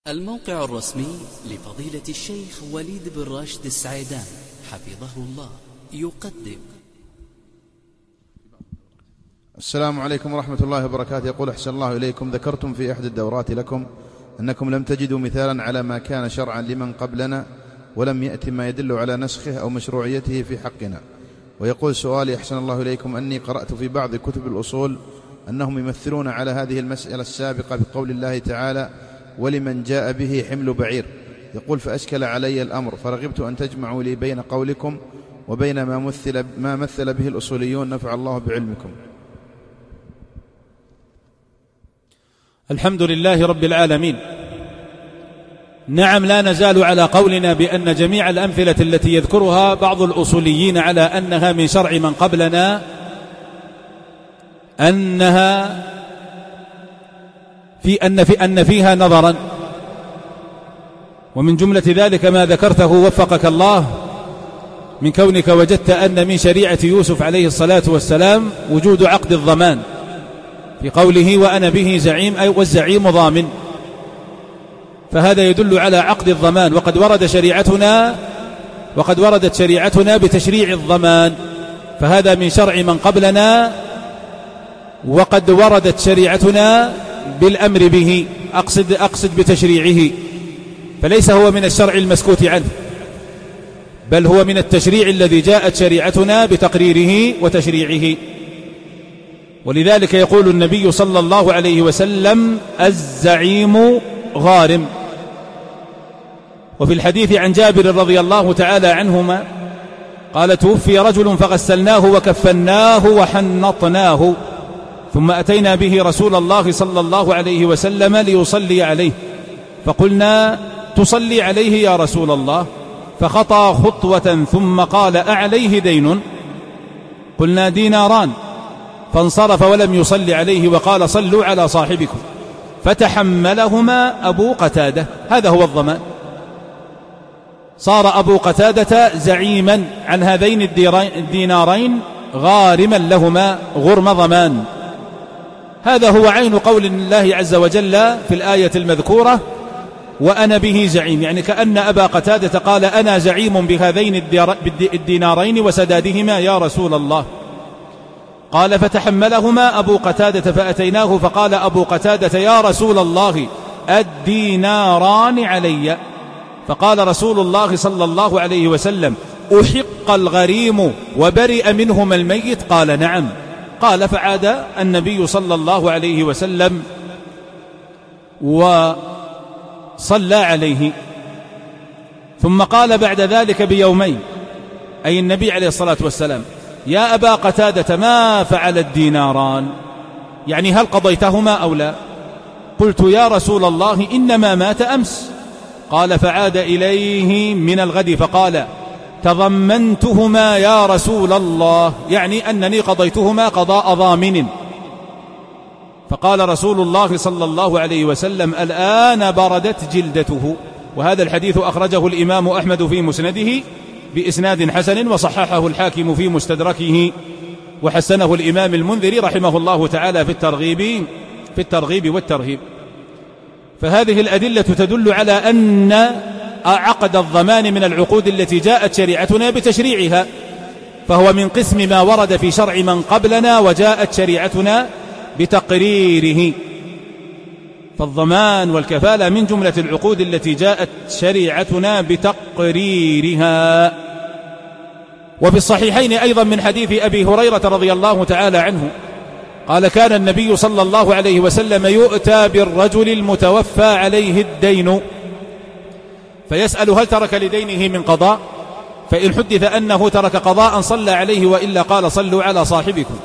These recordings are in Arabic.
الموقع الرسمي لفضيلة الشيخ وليد بن راشد السعيدان حفظه الله يقدم. السلام عليكم ورحمة الله وبركاته. يقول أحسن الله إليكم، ذكرتم في إحدى الدورات لكم أنكم لم تجدوا مثالا على ما كان شرعا لمن قبلنا ولم يأتي ما يدل على نسخه أو مشروعيته في حقنا. ويقول سؤالي أحسن الله إليكم أني قرأت في بعض كتب الأصول أنهم يمثلون على هذه المسألة السابقة بقول الله تعالى: ولمن جاء به حمل بعير. يقول فأشكل علي الأمر، فرغبت أن تجمعوا لي بين قولكم وبين ما مثل به الأصوليون، نفع الله بعلمكم. الحمد لله رب العالمين. نعم، لا نزال على قولنا بأن جميع الأمثلة التي يذكرها بعض الأصوليين على أنها من شرع من قبلنا أن فيها نظرا، ومن جملة ذلك ما ذكرته وفقك الله من كونك وجدت أن من شريعة يوسف عليه الصلاة والسلام وجود عقد الضمان في قوله وأنا به زعيم، أي والزعيم ضامن، فهذا يدل على عقد الضمان. وقد وردت شريعتنا بتشريع الضمان، فهذا من شرع من قبلنا، وقد وردت شريعتنا بالأمر به، أقصد بتشريعه، فليس هو من الشرع المسكوت عنه، بل هو من التشريع الذي جاءت شريعتنا بتقريره وتشريعه. ولذلك يقول النبي صلى الله عليه وسلم: الزعيم غارم. وفي الحديث عن جابر رضي الله تعالى عنهما قال: توفي رجل فغسلناه وكفناه وحنطناه، ثم أتينا به رسول الله صلى الله عليه وسلم ليصلي عليه، فقلنا: تصلي عليه يا رسول الله؟ فخطى خطوة ثم قال: أعليه دين؟ قلنا: ديناران. فانصرف ولم يصلي عليه وقال: صلوا على صاحبكم. فتحملهما أبو قتادة. هذا هو الضمان. صار أبو قتادة زعيما عن هذين الدينارين، غارما لهما غرم ضمان. هذا هو عين قول الله عز وجل في الآية المذكورة: وأنا به زعيم، يعني كأن أبا قتادة قال: أنا زعيم بهذين الدينارين وسدادهما يا رسول الله. قال: فتحملهما أبو قتادة فأتيناه فقال أبو قتادة: يا رسول الله، الديناران علي. فقال رسول الله صلى الله عليه وسلم: أحق الغريم وبرئ منهما الميت؟ قال: نعم. قال: فعاد النبي صلى الله عليه وسلم وصلى عليه، ثم قال بعد ذلك بيومين، أي النبي عليه الصلاة والسلام: يا أبا قتادة، ما فعل الديناران؟ يعني هل قضيتهما أو لا؟ قلت: يا رسول الله، إنما مات أمس. قال: فعاد إليه من الغد فقال: تضمنتهما يا رسول الله، يعني أنني قضيتهما قضاء ضامن. فقال رسول الله صلى الله عليه وسلم: الآن بردت جلدته. وهذا الحديث أخرجه الإمام أحمد في مسنده بإسناد حسن، وصححه الحاكم في مستدركه، وحسنه الإمام المنذري رحمه الله تعالى في الترغيب والترهيب. فهذه الأدلة تدل على أن عقد الضمان من العقود التي جاءت شريعتنا بتشريعها، فهو من قسم ما ورد في شرع من قبلنا وجاءت شريعتنا بتقريره. فالضمان والكفالة من جملة العقود التي جاءت شريعتنا بتقريرها. وفي الصحيحين أيضا من حديث أبي هريرة رضي الله تعالى عنه قال: كان النبي صلى الله عليه وسلم يؤتى بالرجل المتوفى عليه الدين فيسأل: هل ترك لدينه من قضاء؟ فإن حدث أنه ترك قضاء صلى عليه، وإلا قال: صلوا على صاحبكم.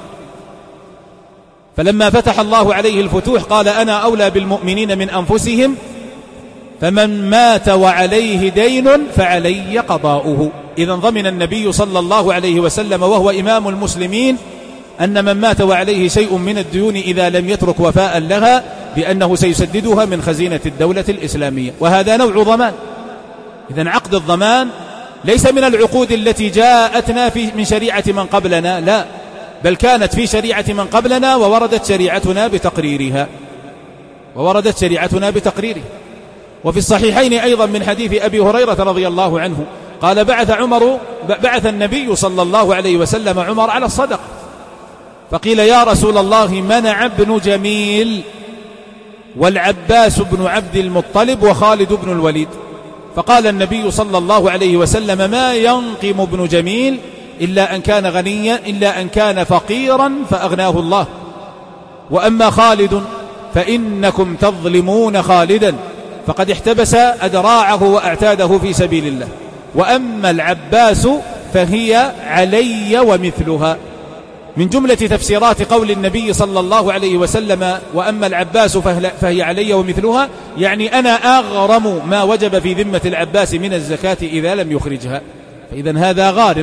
فلما فتح الله عليه الفتوح قال: أنا أولى بالمؤمنين من أنفسهم، فمن مات وعليه دين فعلي قضاؤه. إذن ضمن النبي صلى الله عليه وسلم وهو إمام المسلمين أن من مات وعليه شيء من الديون إذا لم يترك وفاء لها بأنه سيسددها من خزينة الدولة الإسلامية، وهذا نوع ضمان. إذن عقد الضمان ليس من العقود التي جاءتنا من شريعة من قبلنا، لا، بل كانت في شريعة من قبلنا ووردت شريعتنا بتقريرها. وفي الصحيحين أيضا من حديث أبي هريرة رضي الله عنه قال بعث النبي صلى الله عليه وسلم عمر على الصدقة، فقيل يا رسول الله منع ابن جميل والعباس بن عبد المطلب وخالد بن الوليد، فقال النبي صلى الله عليه وسلم ما ينقم ابن جميل إلا أن كان غنيا إلا أن كان فقيرا فأغناه الله، وأما خالد فإنكم تظلمون خالدا فقد احتبس أدراعه وأعتاده في سبيل الله، وأما العباس فهي علي ومثلها. من جملة تفسيرات قول النبي صلى الله عليه وسلم وأما العباس فهي علي ومثلها، يعني أنا أغرم ما وجب في ذمة العباس من الزكاة إذا لم يخرجها، فإذا هذا غارم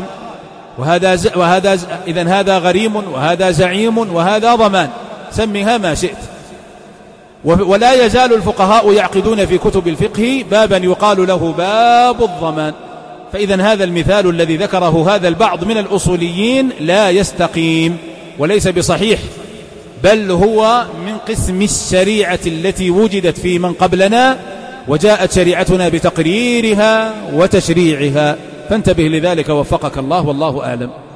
إذن هذا غريم وهذا زعيم وهذا ضمان، سمها ما شئت. ولا يزال الفقهاء يعقدون في كتب الفقه بابا يقال له باب الضمان، فإذا هذا المثال الذي ذكره هذا البعض من الأصوليين لا يستقيم وليس بصحيح، بل هو من قسم الشريعة التي وجدت في من قبلنا وجاءت شريعتنا بتقريرها وتشريعها، فانتبه لذلك وفقك الله، والله أعلم.